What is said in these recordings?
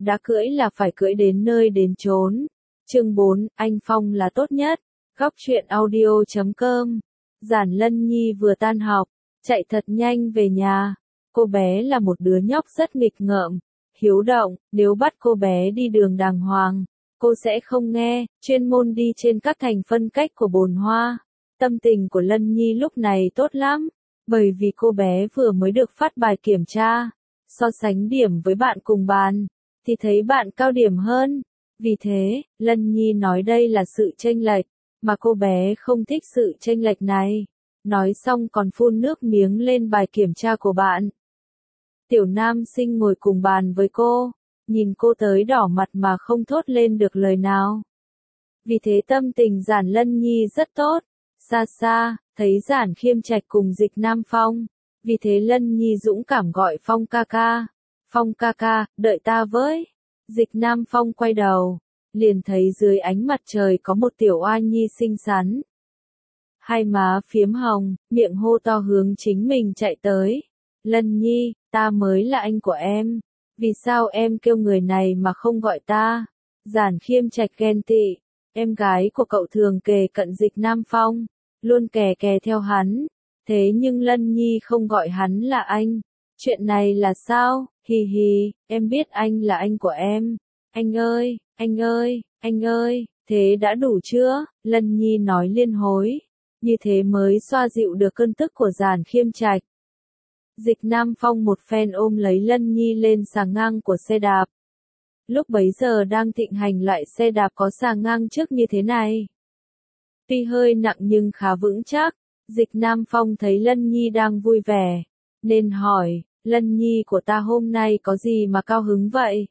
đã cưỡi là phải cưỡi đến nơi đến chốn. Chương 4, anh Phong là tốt nhất. Góc truyện audio.com. Giản Lân Nhi vừa tan học, chạy thật nhanh về nhà. Cô bé là một đứa nhóc rất nghịch ngợm, hiếu động, nếu bắt cô bé đi đường đàng hoàng, cô sẽ không nghe, chuyên môn đi trên các thành phân cách của bồn hoa. Tâm tình của Lân Nhi lúc này tốt lắm, bởi vì cô bé vừa mới được phát bài kiểm tra, so sánh điểm với bạn cùng bàn, thì thấy bạn cao điểm hơn. Vì thế, Lân Nhi nói đây là sự chênh lệch, mà cô bé không thích sự chênh lệch này. Nói xong còn phun nước miếng lên bài kiểm tra của bạn. Tiểu nam sinh ngồi cùng bàn với cô, nhìn cô tới đỏ mặt mà không thốt lên được lời nào. Vì thế tâm tình Giản Lân Nhi rất tốt. Xa xa, thấy Giản Khiêm Trạch cùng Dịch Nam Phong. Vì thế Lân Nhi dũng cảm gọi Phong ca ca. Phong ca ca, đợi ta với. Dịch Nam Phong quay đầu, liền thấy dưới ánh mặt trời có một tiểu oa nhi xinh xắn. Hai má phiếm hồng, miệng hô to hướng chính mình chạy tới. Lân Nhi, ta mới là anh của em. Vì sao em kêu người này mà không gọi ta? Giản Khiêm Trạch ghen tị. Em gái của cậu thường kề cận Dịch Nam Phong, luôn kè kè theo hắn. Thế nhưng Lân Nhi không gọi hắn là anh. Chuyện này là sao? Hì hì, em biết anh là anh của em. Anh ơi, anh ơi, anh ơi, thế đã đủ chưa? Lân Nhi nói liên hối. Như thế mới xoa dịu được cơn tức của Giản Khiêm Trạch. Dịch Nam Phong một phen ôm lấy Lân Nhi lên xà ngang của xe đạp. Lúc bấy giờ đang thịnh hành loại xe đạp có xà ngang trước như thế này. Tuy hơi nặng nhưng khá vững chắc. Dịch Nam Phong thấy Lân Nhi đang vui vẻ, nên hỏi, Lân Nhi của ta hôm nay có gì mà cao hứng vậy?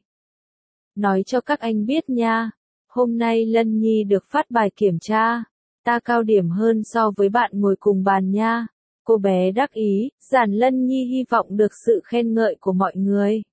Nói cho các anh biết nha, hôm nay Lân Nhi được phát bài kiểm tra, ta cao điểm hơn so với bạn ngồi cùng bàn nha. Cô bé đắc ý, Giản Lân Nhi hy vọng được sự khen ngợi của mọi người.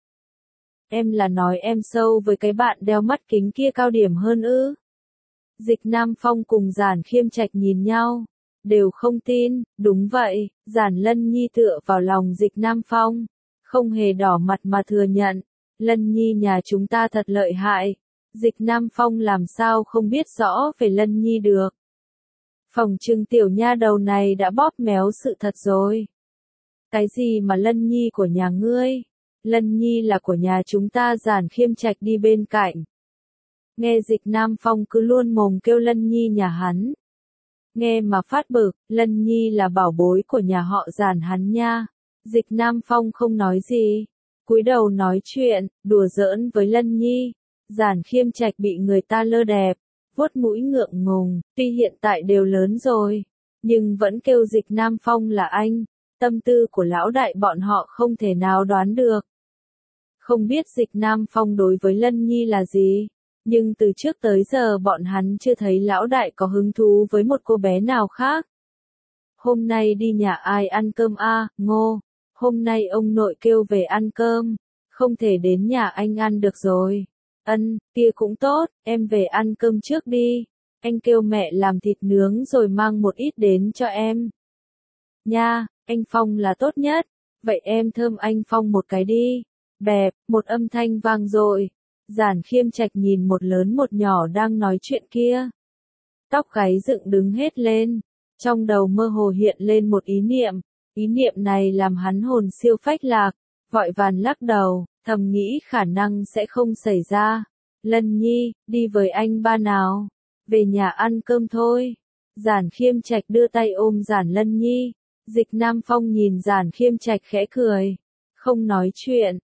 Em là nói em sâu với cái bạn đeo mắt kính kia cao điểm hơn ư? Dịch Nam Phong cùng Giản Khiêm Trạch nhìn nhau, đều không tin. Đúng vậy. Giản Lân Nhi tựa vào lòng Dịch Nam Phong, không hề đỏ mặt mà thừa nhận. Lân Nhi nhà chúng ta thật lợi hại. Dịch Nam Phong làm sao không biết rõ về Lân Nhi được. Phỏng chừng tiểu nha đầu này đã bóp méo sự thật rồi. Cái gì mà Lân Nhi của nhà ngươi? Lân Nhi là của nhà chúng ta. Giản Khiêm Trạch đi bên cạnh. Nghe Dịch Nam Phong cứ luôn mồm kêu Lân Nhi nhà hắn. Nghe mà phát bực, Lân Nhi là bảo bối của nhà họ Giản hắn nha. Dịch Nam Phong không nói gì, cúi đầu nói chuyện, đùa giỡn với Lân Nhi. Giản Khiêm Trạch bị người ta lơ đẹp, vuốt mũi ngượng ngùng, tuy hiện tại đều lớn rồi, nhưng vẫn kêu Dịch Nam Phong là anh. Tâm tư của lão đại bọn họ không thể nào đoán được. Không biết Dịch Nam Phong đối với Lân Nhi là gì, nhưng từ trước tới giờ bọn hắn chưa thấy lão đại có hứng thú với một cô bé nào khác. Hôm nay đi nhà ai ăn cơm a? Ngô, hôm nay ông nội kêu về ăn cơm, không thể đến nhà anh ăn được rồi. Kia cũng tốt, em về ăn cơm trước đi. Anh kêu mẹ làm thịt nướng rồi mang một ít đến cho em. Nha, anh Phong là tốt nhất. Vậy em thơm anh Phong một cái đi. Bẹp, một âm thanh vang dội. Giản Khiêm Trạch nhìn một lớn một nhỏ đang nói chuyện kia. Tóc gáy dựng đứng hết lên. Trong đầu mơ hồ hiện lên một ý niệm. Ý niệm này làm hắn hồn siêu phách lạc. Vội vàng lắc đầu, thầm nghĩ khả năng sẽ không xảy ra. Lân Nhi, đi với anh ba nào. Về nhà ăn cơm thôi. Giản Khiêm Trạch đưa tay ôm Giản Lân Nhi. Dịch Nam Phong nhìn Giản Khiêm Trạch khẽ cười. Không nói chuyện.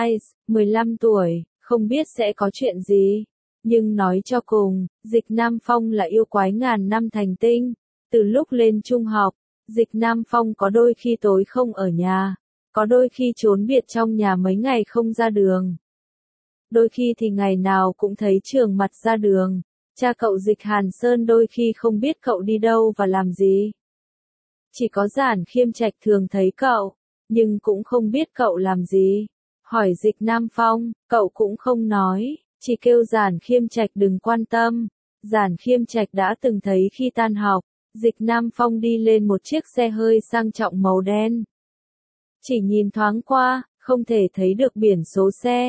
15 tuổi, không biết sẽ có chuyện gì. Nhưng nói cho cùng, Dịch Nam Phong là yêu quái ngàn năm thành tinh. Từ lúc lên trung học, Dịch Nam Phong có đôi khi tối không ở nhà, có đôi khi trốn biệt trong nhà mấy ngày không ra đường. Đôi khi thì ngày nào cũng thấy trường mặt ra đường. Cha cậu Dịch Hàn Sơn đôi khi không biết cậu đi đâu và làm gì. Chỉ có Giản Khiêm Trạch thường thấy cậu, nhưng cũng không biết cậu làm gì. Hỏi Dịch Nam Phong, cậu cũng không nói, chỉ kêu Giản Khiêm Trạch đừng quan tâm. Giản Khiêm Trạch đã từng thấy khi tan học, Dịch Nam Phong đi lên một chiếc xe hơi sang trọng màu đen. Chỉ nhìn thoáng qua, không thể thấy được biển số xe.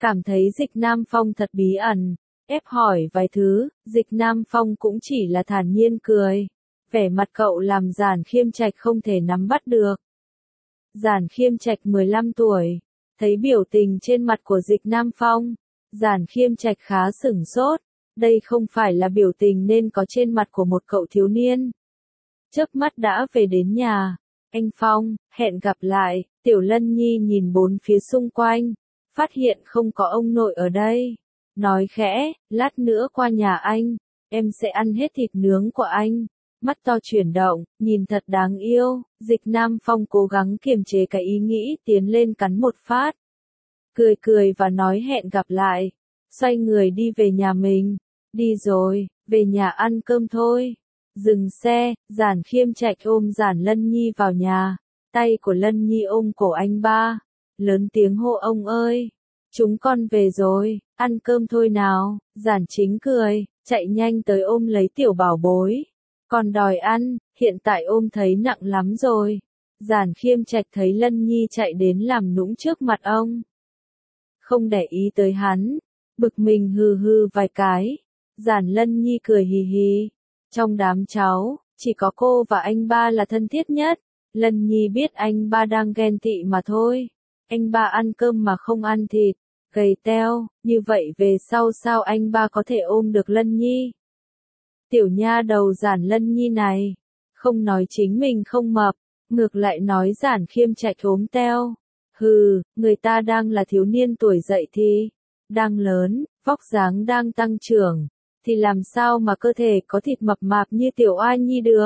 Cảm thấy Dịch Nam Phong thật bí ẩn, ép hỏi vài thứ, Dịch Nam Phong cũng chỉ là thản nhiên cười. Vẻ mặt cậu làm Giản Khiêm Trạch không thể nắm bắt được. Giản Khiêm Trạch 15 tuổi, thấy biểu tình trên mặt của Dịch Nam Phong, Giản Khiêm Trạch khá sửng sốt, đây không phải là biểu tình nên có trên mặt của một cậu thiếu niên. Chớp mắt đã về đến nhà, anh Phong, hẹn gặp lại, Tiểu Lân Nhi nhìn bốn phía xung quanh, phát hiện không có ông nội ở đây. Nói khẽ, lát nữa qua nhà anh, em sẽ ăn hết thịt nướng của anh. Mắt to chuyển động, nhìn thật đáng yêu, Dịch Nam Phong cố gắng kiềm chế cái ý nghĩ tiến lên cắn một phát. Cười cười và nói hẹn gặp lại, xoay người đi về nhà mình. Đi rồi, về nhà ăn cơm thôi. Dừng xe, Giản Khiêm Trạch ôm Giản Lân Nhi vào nhà, tay của Lân Nhi ôm cổ anh ba, lớn tiếng hô ông ơi, chúng con về rồi, ăn cơm thôi nào. Giản Chính cười, chạy nhanh tới ôm lấy tiểu bảo bối. Còn đòi ăn, hiện tại ôm thấy nặng lắm rồi. Giản Khiêm Trạch thấy Lân Nhi chạy đến làm nũng trước mặt ông. Không để ý tới hắn, bực mình hừ hừ vài cái. Giản Lân Nhi cười hì hì. Trong đám cháu, chỉ có cô và anh ba là thân thiết nhất. Lân Nhi biết anh ba đang ghen tị mà thôi. Anh ba ăn cơm mà không ăn thịt, gầy teo, như vậy về sau sao anh ba có thể ôm được Lân Nhi? Tiểu nha đầu Giản Lân Nhi này, không nói chính mình không mập, ngược lại nói Giản Khiêm Trạch ốm teo. Hừ, người ta đang là thiếu niên tuổi dậy thì, đang lớn, vóc dáng đang tăng trưởng, thì làm sao mà cơ thể có thịt mập mạp như Tiểu Oai Nhi được.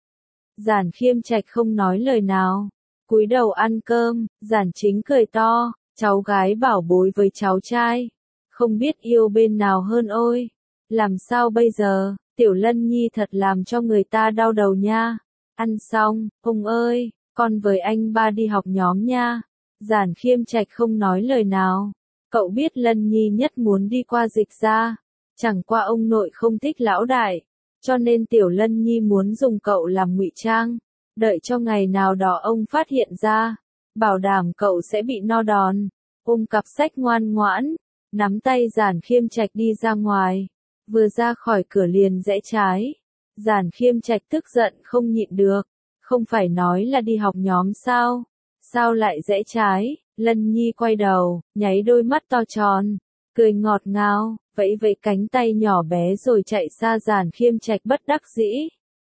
Giản Khiêm Trạch không nói lời nào, cúi đầu ăn cơm. Giản Chính cười to, cháu gái bảo bối với cháu trai, không biết yêu bên nào hơn ôi. Làm sao bây giờ, Tiểu Lân Nhi thật làm cho người ta đau đầu nha. Ăn xong, ông ơi, con với anh ba đi học nhóm nha. Giản Khiêm Trạch không nói lời nào, cậu biết Lân Nhi nhất muốn đi qua Dịch gia, chẳng qua ông nội không thích lão đại, cho nên Tiểu Lân Nhi muốn dùng cậu làm ngụy trang, đợi cho ngày nào đó ông phát hiện ra, bảo đảm cậu sẽ bị no đòn. Ôm cặp sách ngoan ngoãn, nắm tay Giản Khiêm Trạch đi ra ngoài, vừa ra khỏi cửa liền rẽ trái. Giản Khiêm Trạch tức giận không nhịn được, không phải nói là đi học nhóm sao? Sao lại rẽ trái? Lân Nhi quay đầu, nháy đôi mắt to tròn, cười ngọt ngào, vẫy vẫy cánh tay nhỏ bé rồi chạy xa. Giản Khiêm Trạch bất đắc dĩ.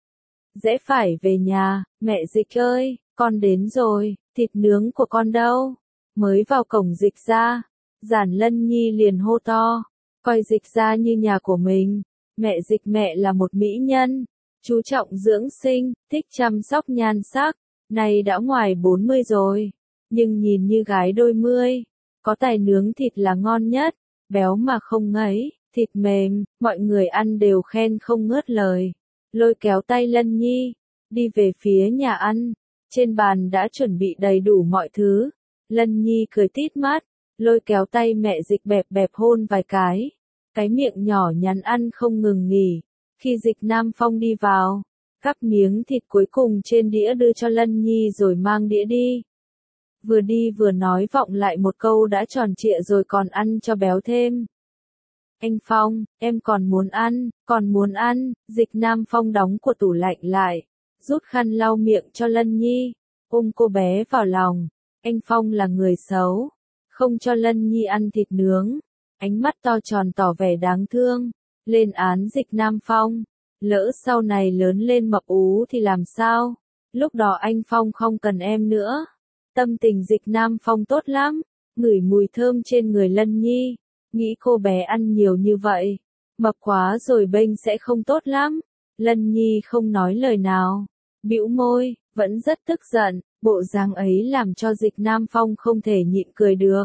Rẽ phải về nhà, mẹ Dịch ơi, con đến rồi, thịt nướng của con đâu? Mới vào cổng Dịch gia, Giản Lân Nhi liền hô to, coi Dịch gia như nhà của mình. Mẹ Dịch mẹ là một mỹ nhân, chú trọng dưỡng sinh, thích chăm sóc nhan sắc, nay đã ngoài 40 rồi, nhưng nhìn như gái đôi mươi, có tài nướng thịt là ngon nhất, béo mà không ngấy, thịt mềm, mọi người ăn đều khen không ngớt lời. Lôi kéo tay Lân Nhi, đi về phía nhà ăn, trên bàn đã chuẩn bị đầy đủ mọi thứ. Lân Nhi cười tít mắt, lôi kéo tay mẹ Dịch bẹp bẹp hôn vài cái miệng nhỏ nhắn ăn không ngừng nghỉ. Khi Dịch Nam Phong đi vào, cắp miếng thịt cuối cùng trên đĩa đưa cho Lân Nhi rồi mang đĩa đi. Vừa đi vừa nói vọng lại một câu đã tròn trịa rồi còn ăn cho béo thêm. Anh Phong, em còn muốn ăn. Dịch Nam Phong đóng của tủ lạnh lại, rút khăn lau miệng cho Lân Nhi, ôm cô bé vào lòng. Anh Phong là người xấu, không cho Lân Nhi ăn thịt nướng. Ánh mắt to tròn tỏ vẻ đáng thương, lên án Dịch Nam Phong. Lỡ sau này lớn lên mập ú thì làm sao? Lúc đó anh Phong không cần em nữa. Tâm tình Dịch Nam Phong tốt lắm, ngửi mùi thơm trên người Lân Nhi, nghĩ cô bé ăn nhiều như vậy, mập quá rồi bênh sẽ không tốt lắm. Lân Nhi không nói lời nào, bĩu môi, vẫn rất tức giận, bộ dáng ấy làm cho Dịch Nam Phong không thể nhịn cười được.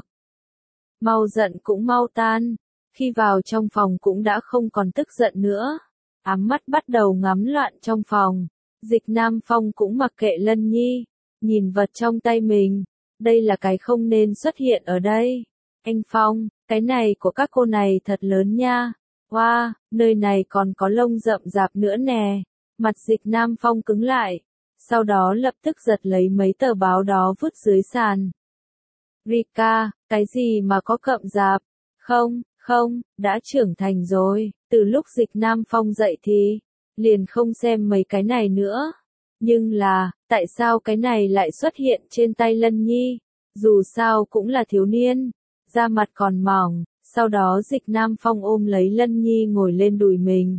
Mau giận cũng mau tan, khi vào trong phòng cũng đã không còn tức giận nữa. Ám mắt bắt đầu ngắm loạn trong phòng, Dịch Nam Phong cũng mặc kệ Lân Nhi, nhìn vật trong tay mình, đây là cái không nên xuất hiện ở đây. Anh Phong, cái này của các cô này thật lớn nha, wow, nơi này còn có lông rậm rạp nữa nè. Mặt Dịch Nam Phong cứng lại, sau đó lập tức giật lấy mấy tờ báo đó vứt dưới sàn. Rika, cái gì mà có cậm rạp, Không, không, đã trưởng thành rồi, từ lúc Dịch Nam Phong dậy thì, liền không xem mấy cái này nữa. Nhưng là, tại sao cái này lại xuất hiện trên tay Lân Nhi? Dù sao cũng là thiếu niên, da mặt còn mỏng, sau đó Dịch Nam Phong ôm lấy Lân Nhi ngồi lên đùi mình.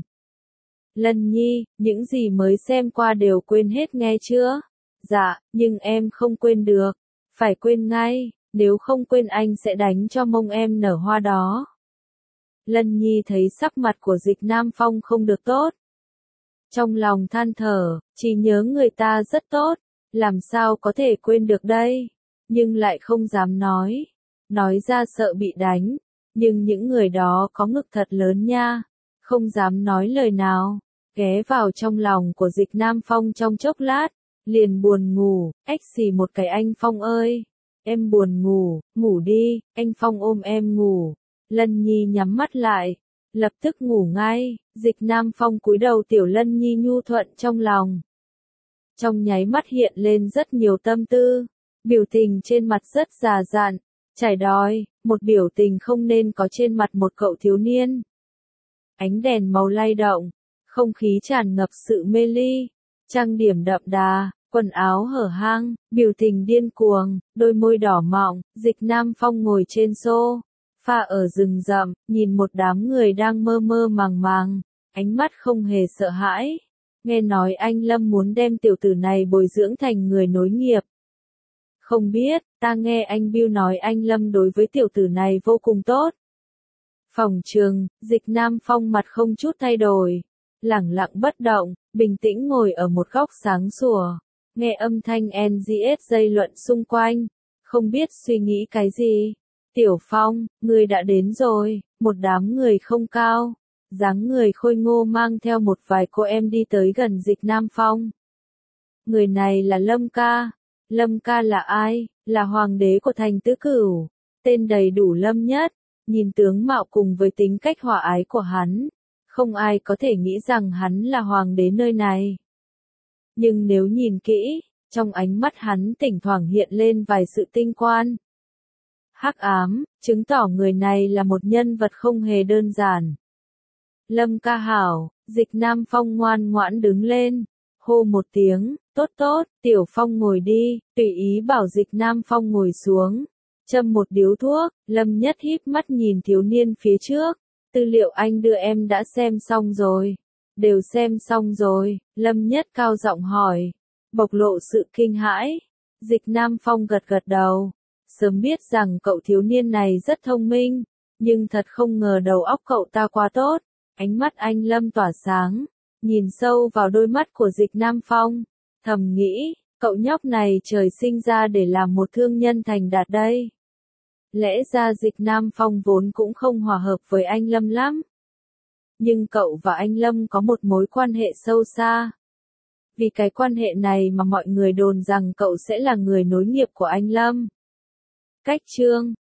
Lân Nhi, những gì mới xem qua đều quên hết nghe chưa? Dạ, nhưng em không quên được, phải quên ngay, nếu không quên anh sẽ đánh cho mông em nở hoa đó. Lân Nhi thấy sắc mặt của Dịch Nam Phong không được tốt. Trong lòng than thở, chỉ nhớ người ta rất tốt, làm sao có thể quên được đây, nhưng lại không dám nói ra sợ bị đánh, nhưng những người đó có ngực thật lớn nha, không dám nói lời nào, ghé vào trong lòng của Dịch Nam Phong trong chốc lát, liền buồn ngủ, ếch xì một cái anh Phong ơi, em buồn ngủ, ngủ đi, anh Phong ôm em ngủ. Lân Nhi nhắm mắt lại, lập tức ngủ ngay, Dịch Nam Phong cúi đầu tiểu Lân Nhi nhu thuận trong lòng. Trong nháy mắt hiện lên rất nhiều tâm tư, biểu tình trên mặt rất già dặn, trải đói, một biểu tình không nên có trên mặt một cậu thiếu niên. Ánh đèn màu lay động, không khí tràn ngập sự mê ly, trang điểm đậm đà, quần áo hở hang, biểu tình điên cuồng, đôi môi đỏ mọng, Dịch Nam Phong ngồi trên sofa ở rừng rậm, nhìn một đám người đang mơ mơ màng màng, ánh mắt không hề sợ hãi. Nghe nói anh Lâm muốn đem tiểu tử này bồi dưỡng thành người nối nghiệp. Không biết, ta nghe anh Bill nói anh Lâm đối với tiểu tử này vô cùng tốt. Phòng trường, Dịch Nam Phong mặt không chút thay đổi, lẳng lặng bất động, bình tĩnh ngồi ở một góc sáng sủa, nghe âm thanh NGS dây luận xung quanh, không biết suy nghĩ cái gì. Tiểu Phong, ngươi đã đến rồi, một đám người không cao, dáng người khôi ngô mang theo một vài cô em đi tới gần Dịch Nam Phong. Người này là Lâm Ca. Lâm Ca là ai? Là hoàng đế của thành Tứ Cửu, tên đầy đủ Lâm Nhất. Nhìn tướng mạo cùng với tính cách hòa ái của hắn, không ai có thể nghĩ rằng hắn là hoàng đế nơi này. Nhưng nếu nhìn kỹ, trong ánh mắt hắn thỉnh thoảng hiện lên vài sự tinh quan. Hắc ám, chứng tỏ người này là một nhân vật không hề đơn giản. Lâm Ca hảo, Dịch Nam Phong ngoan ngoãn đứng lên, hô một tiếng, tốt tốt, Tiểu Phong ngồi đi, tùy ý bảo Dịch Nam Phong ngồi xuống. Châm một điếu thuốc, Lâm Nhất híp mắt nhìn thiếu niên phía trước, tư liệu anh đưa em đã xem xong rồi. Đều xem xong rồi, Lâm Nhất cao giọng hỏi, bộc lộ sự kinh hãi. Dịch Nam Phong gật gật đầu, sớm biết rằng cậu thiếu niên này rất thông minh, nhưng thật không ngờ đầu óc cậu ta quá tốt. Ánh mắt anh Lâm tỏa sáng, nhìn sâu vào đôi mắt của Dịch Nam Phong, thầm nghĩ, cậu nhóc này trời sinh ra để làm một thương nhân thành đạt đây. Lẽ ra Dịch Nam Phong vốn cũng không hòa hợp với anh Lâm lắm. Nhưng cậu và anh Lâm có một mối quan hệ sâu xa. Vì cái quan hệ này mà mọi người đồn rằng cậu sẽ là người nối nghiệp của anh Lâm. Cách chương